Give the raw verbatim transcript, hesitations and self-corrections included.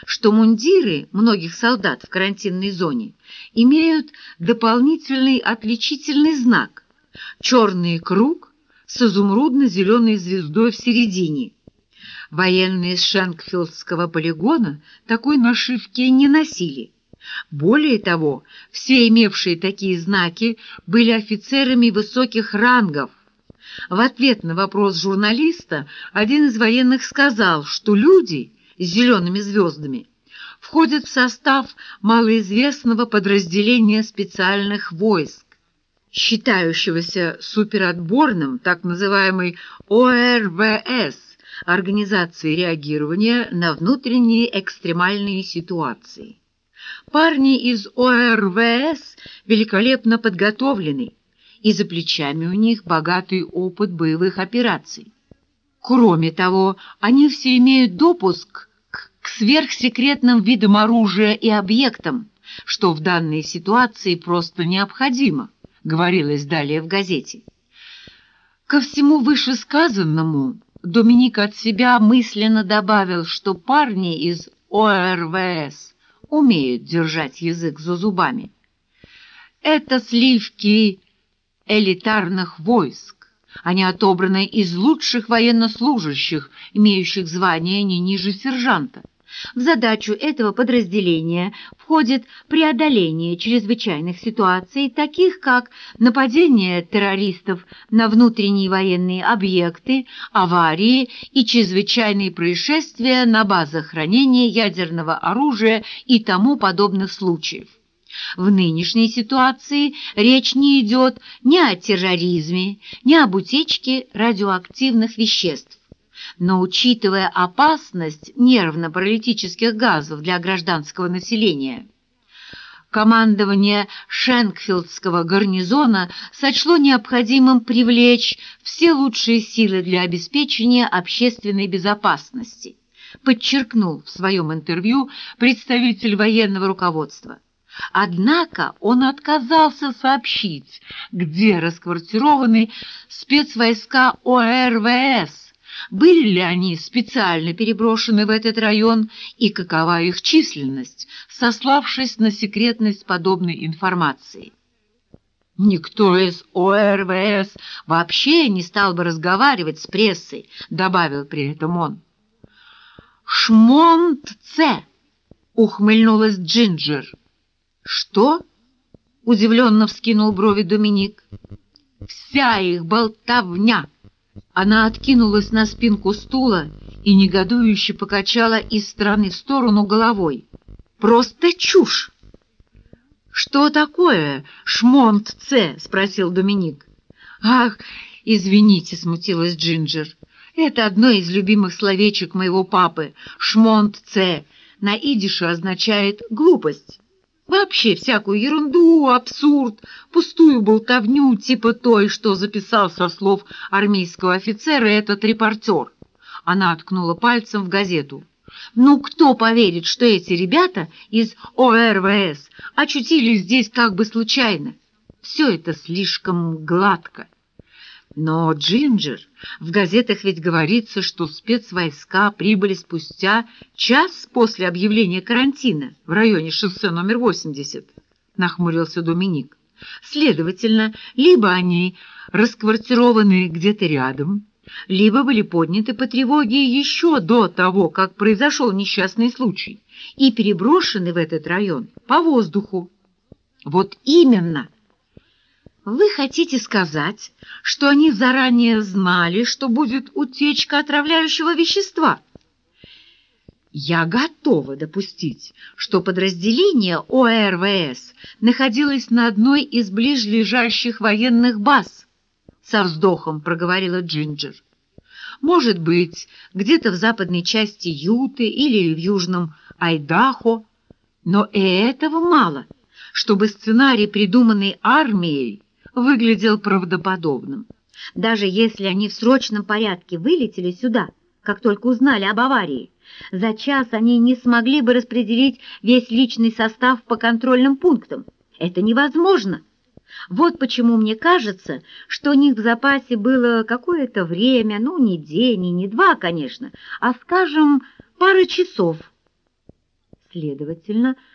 что мундиры многих солдат в карантинной зоне имеют дополнительный отличительный знак – черный круг с изумрудно-зеленой звездой в середине. Военные с Шенкфилдского полигона такой нашивки не носили. Более того, все имевшие такие знаки были офицерами высоких рангов. В ответ на вопрос журналиста один из военных сказал, что люди с зелеными звездами входят в состав малоизвестного подразделения специальных войск, считающегося суперотборным, так называемой О Р В С, Организации реагирования на внутренние экстремальные ситуации. Парни из О Р В С великолепно подготовлены, и за плечами у них богатый опыт боевых операций. Кроме того, они все имеют допуск к, к сверхсекретным видам оружия и объектам, что в данной ситуации просто необходимо, говорилось далее в газете. Ко всему вышесказанному Доминик от себя мысленно добавил, что парни из О Р В С умеют держать язык за зубами. Это сливки элитарных войск. Они отобраны из лучших военнослужащих, имеющих звание не ниже сержанта. В задачу этого подразделения входит преодоление чрезвычайных ситуаций, таких как нападение террористов на внутренние военные объекты, аварии и чрезвычайные происшествия на базах хранения ядерного оружия и тому подобных случаев. В нынешней ситуации речь не идет ни о терроризме, ни об утечке радиоактивных веществ. Но, учитывая опасность нервно-паралитических газов для гражданского населения, командование Шенкфилдского гарнизона сочло необходимым привлечь все лучшие силы для обеспечения общественной безопасности, подчеркнул в своем интервью представитель военного руководства. Однако он отказался сообщить, где расквартированы спецвойска О Р В С, были ли они специально переброшены в этот район и какова их численность, сославшись на секретность подобной информации. «Никто из О Р В С вообще не стал бы разговаривать с прессой», — добавил при этом он. «Шмонт-Ц», — ухмыльнулась Джинджер. «Что?» — удивленно вскинул брови Доминик. «Вся их болтовня!» Она откинулась на спинку стула и негодующе покачала из стороны в сторону головой. «Просто чушь!» «Что такое Шмонт-Ц?» — спросил Доминик. «Ах, извините», — смутилась Джинджер. «Это одно из любимых словечек моего папы. Шмонт-Ц на идише означает «глупость». Вообще всякую ерунду, абсурд, пустую болтовню типа той, что записал со слов армейского офицера этот репортер. Она ткнула пальцем в газету. Ну, кто поверит, что эти ребята из О Р В С очутились здесь как бы случайно? Все это слишком гладко. Но, Джинджер, в газетах ведь говорится, что спецвойска прибыли спустя час после объявления карантина в районе шоссе номер восемьдесят, нахмурился Доминик. Следовательно, либо они расквартированы где-то рядом, либо были подняты по тревоге еще до того, как произошел несчастный случай, и переброшены в этот район по воздуху. Вот именно. Вы хотите сказать, что они заранее знали, что будет утечка отравляющего вещества? Я готова допустить, что подразделение О Р В С находилось на одной из ближлежащих военных баз, со вздохом проговорила Джинджер. Может быть, где-то в западной части Юты или в южном Айдахо, но и этого мало, чтобы сценарий, придуманный армией, выглядел правдоподобным. Даже если они в срочном порядке вылетели сюда, как только узнали об аварии, за час они не смогли бы распределить весь личный состав по контрольным пунктам. Это невозможно. Вот почему мне кажется, что у них в запасе было какое-то время, ну, не день и не два, конечно, а, скажем, пара часов. Следовательно,